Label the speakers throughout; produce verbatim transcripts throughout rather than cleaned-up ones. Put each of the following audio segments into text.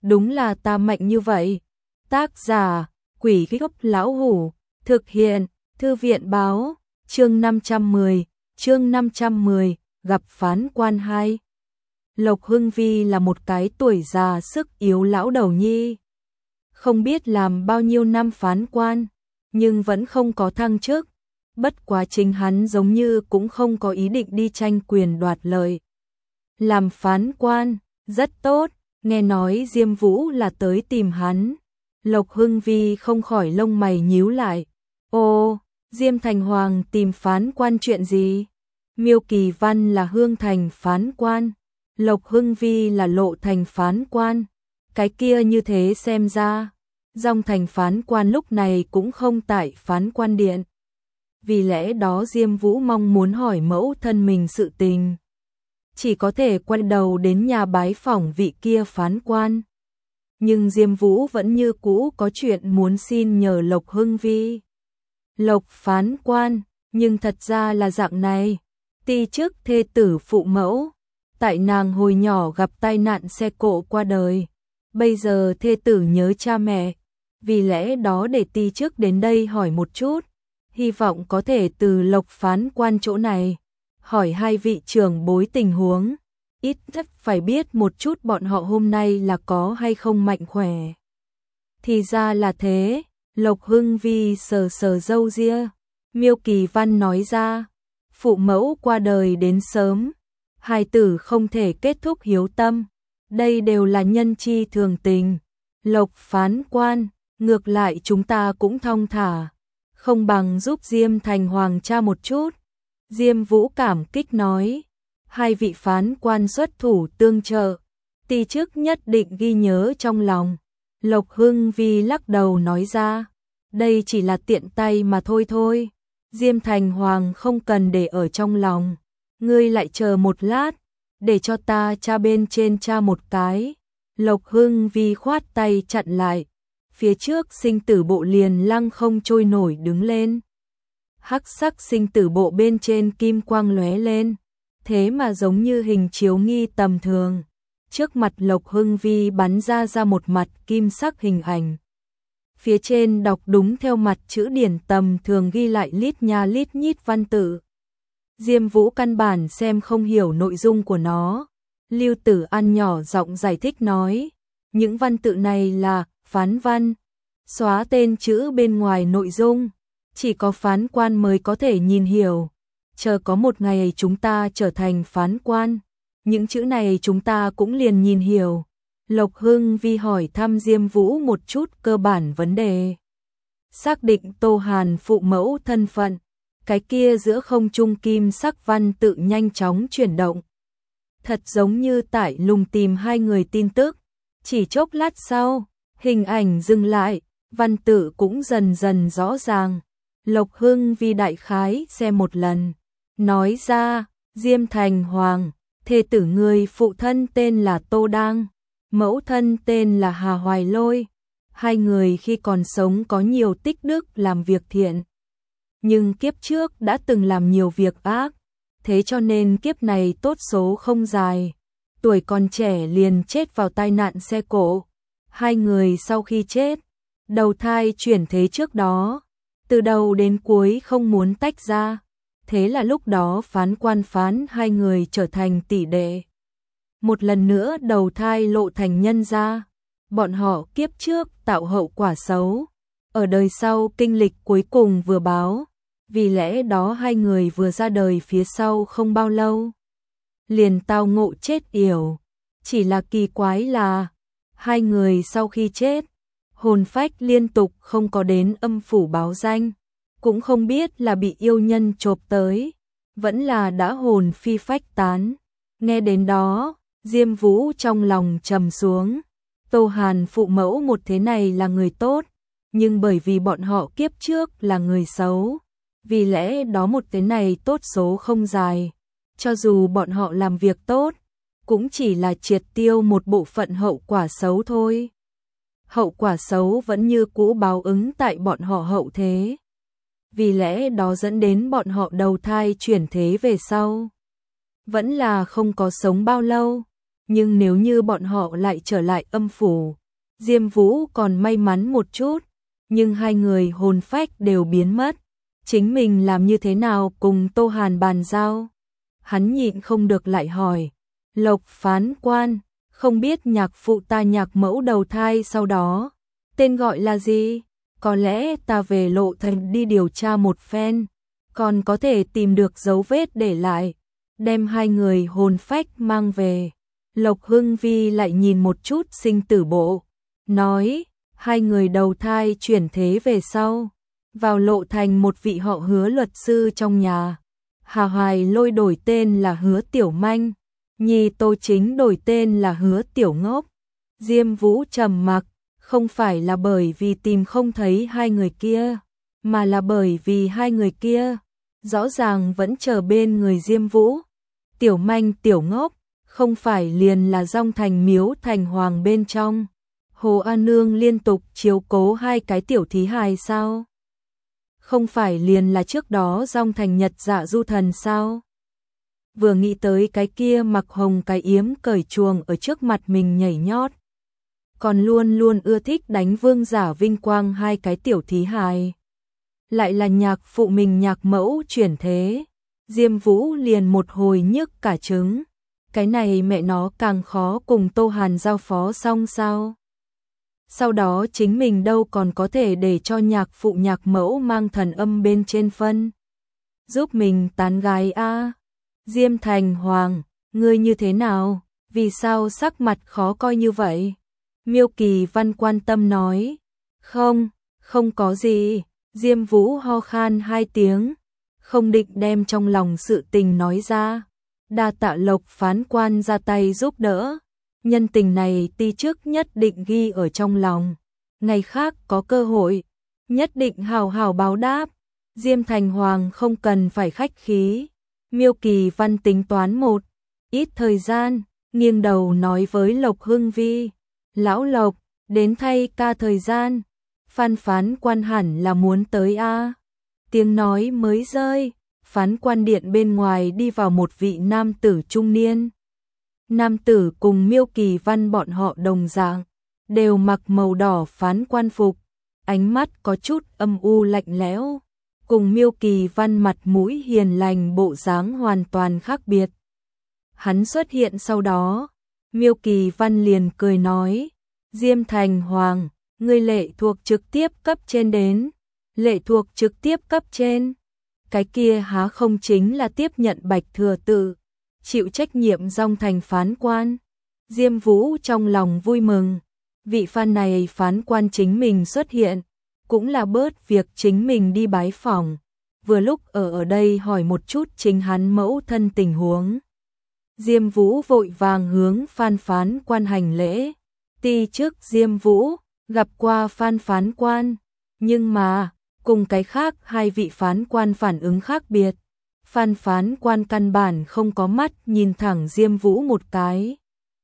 Speaker 1: đúng là ta mạnh như vậy. Tác giả, Quỷ Gốc Lão Hủ, thực hiện, Thư viện báo, chương năm trăm mười, chương năm trăm mười, gặp phán quan hai. Lộc Hưng Vi là một cái tuổi già sức yếu lão đầu nhi. Không biết làm bao nhiêu năm phán quan, nhưng vẫn không có thăng chức. Bất quá chính hắn giống như cũng không có ý định đi tranh quyền đoạt lợi. Làm phán quan, rất tốt, nghe nói Diêm Vũ là tới tìm hắn. Lộc Hưng Vi không khỏi lông mày nhíu lại. Ô, Diêm Thành Hoàng tìm phán quan chuyện gì? Miêu Kỳ Văn là Hương Thành phán quan, Lộc Hưng Vi là Lộ Thành phán quan. Cái kia như thế xem ra, Dòng Thành phán quan lúc này cũng không tại phán quan điện. Vì lẽ đó Diêm Vũ mong muốn hỏi mẫu thân mình sự tình, chỉ có thể quay đầu đến nhà bái phỏng vị kia phán quan. Nhưng Diêm Vũ vẫn như cũ có chuyện muốn xin nhờ Lộc Hưng Vi. Lộc phán quan, nhưng thật ra là dạng này, ti chức thê tử phụ mẫu, tại nàng hồi nhỏ gặp tai nạn xe cộ qua đời, bây giờ thê tử nhớ cha mẹ, vì lẽ đó để ti chức đến đây hỏi một chút, hy vọng có thể từ Lộc phán quan chỗ này hỏi hai vị trưởng bối tình huống, ít nhất phải biết một chút bọn họ hôm nay là có hay không mạnh khỏe. Thì ra là thế, Lộc Hưng Vi sờ sờ râu ria, Miêu Kỳ Văn nói ra, phụ mẫu qua đời đến sớm, hài tử không thể kết thúc hiếu tâm, đây đều là nhân chi thường tình. Lộc phán quan, ngược lại chúng ta cũng thong thả, không bằng giúp Diêm Thành Hoàng tra một chút. Diêm Vũ cảm kích nói, hai vị phán quan xuất thủ tương trợ, ti chức nhất định ghi nhớ trong lòng. Lộc Hưng Vi lắc đầu nói ra, đây chỉ là tiện tay mà thôi thôi, Diêm Thành Hoàng không cần để ở trong lòng, ngươi lại chờ một lát, để cho ta tra bên trên tra một cái. Lộc Hưng Vi khoát tay chặn lại, phía trước sinh tử bộ liền lăng không trôi nổi đứng lên. Hắc sắc sinh tử bộ bên trên kim quang lóe lên, thế mà giống như hình chiếu nghi tầm thường. Trước mặt Lộc Hưng Vi bắn ra ra một mặt kim sắc hình ảnh. Phía trên đọc đúng theo mặt chữ điển tầm thường ghi lại lít nha lít nhít văn tự. Diêm Vũ căn bản xem không hiểu nội dung của nó. Lưu Tử An nhỏ giọng giải thích nói, những văn tự này là phán văn, xóa tên chữ bên ngoài nội dung, chỉ có phán quan mới có thể nhìn hiểu. Chờ có một ngày chúng ta trở thành phán quan, những chữ này chúng ta cũng liền nhìn hiểu. Lộc Hưng Vi hỏi thăm Diêm Vũ một chút cơ bản vấn đề. Xác định Tô Hàn phụ mẫu thân phận, cái kia giữa không trung kim sắc văn tự nhanh chóng chuyển động. Thật giống như tại lùng tìm hai người tin tức, chỉ chốc lát sau, hình ảnh dừng lại, văn tự cũng dần dần rõ ràng. Lộc Hưng Vi đại khái xem một lần, nói ra, Diêm Thành Hoàng, thê tử người phụ thân tên là Tô Đang, mẫu thân tên là Hà Hoài Lôi, hai người khi còn sống có nhiều tích đức làm việc thiện. Nhưng kiếp trước đã từng làm nhiều việc ác, thế cho nên kiếp này tốt số không dài, tuổi còn trẻ liền chết vào tai nạn xe cộ. Hai người sau khi chết, đầu thai chuyển thế trước đó, từ đầu đến cuối không muốn tách ra, thế là lúc đó phán quan phán hai người trở thành tỷ đệ. Một lần nữa đầu thai lộ thành nhân gia, bọn họ kiếp trước tạo hậu quả xấu, ở đời sau kinh lịch cuối cùng vừa báo, vì lẽ đó hai người vừa ra đời phía sau không bao lâu, liền tao ngộ chết yểu. Chỉ là kỳ quái là, hai người sau khi chết, hồn phách liên tục không có đến âm phủ báo danh, cũng không biết là bị yêu nhân chộp tới, vẫn là đã hồn phi phách tán. Nghe đến đó, Diêm Vũ trong lòng trầm xuống. Tô Hàn phụ mẫu một thế này là người tốt, nhưng bởi vì bọn họ kiếp trước là người xấu, vì lẽ đó một thế này tốt số không dài. Cho dù bọn họ làm việc tốt, cũng chỉ là triệt tiêu một bộ phận hậu quả xấu thôi. Hậu quả xấu vẫn như cũ báo ứng tại bọn họ hậu thế, vì lẽ đó dẫn đến bọn họ đầu thai chuyển thế về sau, vẫn là không có sống bao lâu. nhưng nếu như bọn họ lại trở lại âm phủ, Diêm Vũ còn may mắn một chút, nhưng hai người hồn phách đều biến mất. Chính mình làm như thế nào cùng Tô Hàn bàn giao? Hắn nhịn không được lại hỏi. Lộc phán quan, không biết nhạc phụ ta nhạc mẫu đầu thai sau đó, tên gọi là gì? Có lẽ ta về Lộ Thành đi điều tra một phen, còn có thể tìm được dấu vết để lại, đem hai người hồn phách mang về. Lộc Hưng Vi lại nhìn một chút sinh tử bộ, nói, hai người đầu thai chuyển thế về sau, vào Lộ Thành một vị họ Hứa luật sư trong nhà. Hà Hoài Lôi đổi tên là Hứa Tiểu Manh, Nhi Tô Chính đổi tên là Hứa Tiểu Ngốc. Diêm Vũ trầm mặc, không phải là bởi vì tìm không thấy hai người kia, mà là bởi vì hai người kia rõ ràng vẫn chờ bên người Diêm Vũ. Tiểu Manh Tiểu Ngốc, không phải liền là Dong Thành Miếu Thành Hoàng bên trong Hồ An Nương liên tục chiếu cố hai cái tiểu thí hài sao? Không phải liền là trước đó Dong Thành Nhật Dạ Du Thần sao? Vừa nghĩ tới cái kia mặc hồng cái yếm cởi chuồng ở trước mặt mình nhảy nhót, còn luôn luôn ưa thích đánh vương giả vinh quang hai cái tiểu thí hài, lại là nhạc phụ mình nhạc mẫu chuyển thế, Diêm Vũ liền một hồi nhức cả trứng. Cái này mẹ nó càng khó cùng Tô Hàn giao phó xong sao? Sau đó chính mình đâu còn có thể để cho nhạc phụ nhạc mẫu mang thần âm bên trên phân giúp mình tán gái a. À? Diêm Thành Hoàng, ngươi như thế nào? Vì sao sắc mặt khó coi như vậy? Miêu Kỳ Văn quan tâm nói. Không, không có gì. Diêm Vũ ho khan hai tiếng, không định đem trong lòng sự tình nói ra. Đa tạ Lộc phán quan ra tay giúp đỡ, nhân tình này ti trước nhất định ghi ở trong lòng, ngày khác có cơ hội nhất định hào hào báo đáp. Diêm Thành Hoàng không cần phải khách khí. Miêu Kỳ Văn tính toán một ít thời gian, nghiêng đầu nói với Lộc Hưng Vi, lão Lộc, đến thay ca thời gian, Phan phán quan hẳn là muốn tới a. À? Tiếng nói mới rơi, phán quan điện bên ngoài đi vào một vị nam tử trung niên. Nam tử cùng Miêu Kỳ Văn bọn họ đồng dạng, đều mặc màu đỏ phán quan phục, ánh mắt có chút âm u lạnh lẽo, cùng Miêu Kỳ Văn mặt mũi hiền lành bộ dáng hoàn toàn khác biệt. Hắn xuất hiện sau đó, Miêu Kỳ Văn liền cười nói, Diêm Thành Hoàng, ngươi lệ thuộc trực tiếp cấp trên đến. Lệ thuộc trực tiếp cấp trên, cái kia há không chính là tiếp nhận Bạch Thừa Tự, chịu trách nhiệm Dong Thành phán quan. Diêm Vũ trong lòng vui mừng, vị Phan này phán quan chính mình xuất hiện, cũng là bớt việc chính mình đi bái phỏng, vừa lúc ở ở đây hỏi một chút chính hắn mẫu thân tình huống. Diêm Vũ vội vàng hướng Phan phán quan hành lễ, ti trước Diêm Vũ, gặp qua Phan phán quan, nhưng mà cùng cái khác hai vị phán quan phản ứng khác biệt. Phan phán quan căn bản không có mắt nhìn thẳng Diêm Vũ một cái,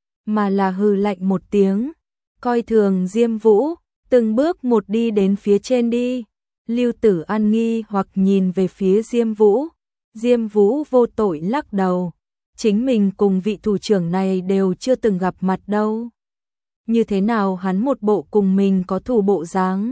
Speaker 1: mà là hừ lạnh một tiếng, coi thường Diêm Vũ, từng bước một đi đến phía trên đi. Lưu Tử An nghi hoặc nhìn về phía Diêm Vũ, Diêm Vũ vô tội lắc đầu, chính mình cùng vị thủ trưởng này đều chưa từng gặp mặt đâu. Như thế nào hắn một bộ cùng mình có thù bộ dáng?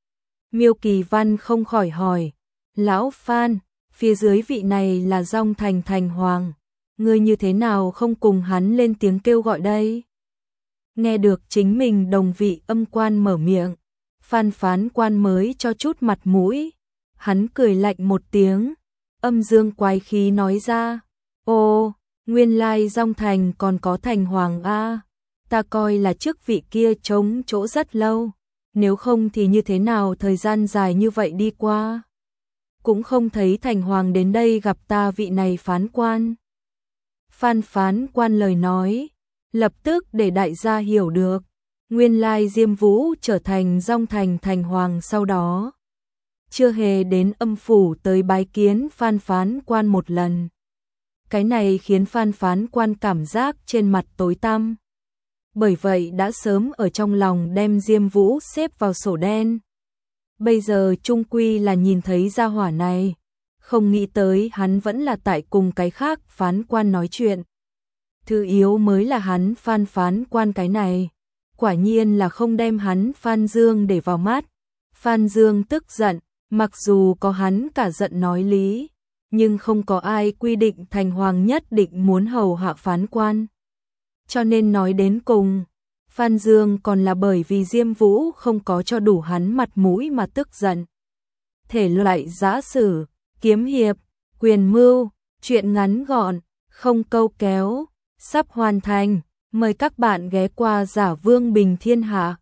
Speaker 1: Miêu Kỳ Văn không khỏi hỏi, lão Phan, phía dưới vị này là Dong Thành Thành Hoàng, ngươi như thế nào không cùng hắn lên tiếng kêu gọi đây? Nghe được chính mình đồng vị âm quan mở miệng, Phan phán quan mới cho chút mặt mũi, hắn cười lạnh một tiếng, âm dương quái khí nói ra, ô, nguyên lai Dong Thành còn có Thành Hoàng a, ta coi là chức vị kia trống chỗ rất lâu. Nếu không thì như thế nào thời gian dài như vậy đi qua, cũng không thấy Thành Hoàng đến đây gặp ta vị này phán quan. Phan phán quan lời nói, lập tức để đại gia hiểu được, nguyên lai Diêm Vũ trở thành Dong Thành Thành Hoàng sau đó, chưa hề đến âm phủ tới bái kiến Phan phán quan một lần. Cái này khiến Phan phán quan cảm giác trên mặt tối tăm. Bởi vậy đã sớm ở trong lòng đem Diêm Vũ xếp vào sổ đen. Bây giờ chung quy là nhìn thấy gia hỏa này, không nghĩ tới hắn vẫn là tại cùng cái khác phán quan nói chuyện. Thư yếu mới là hắn Phan phán quan cái này. Quả nhiên là không đem hắn Phan Dương để vào mắt. Phan Dương tức giận, mặc dù có hắn cả giận nói lý, nhưng không có ai quy định thành hoàng nhất định muốn hầu hạ phán quan. Cho nên nói đến cùng, Phan Dương còn là bởi vì Diêm Vũ không có cho đủ hắn mặt mũi mà tức giận. Thể loại giã sử, kiếm hiệp, quyền mưu, truyện ngắn gọn, không câu kéo, sắp hoàn thành. Mời các bạn ghé qua Giả Vương Bình Thiên Hạ.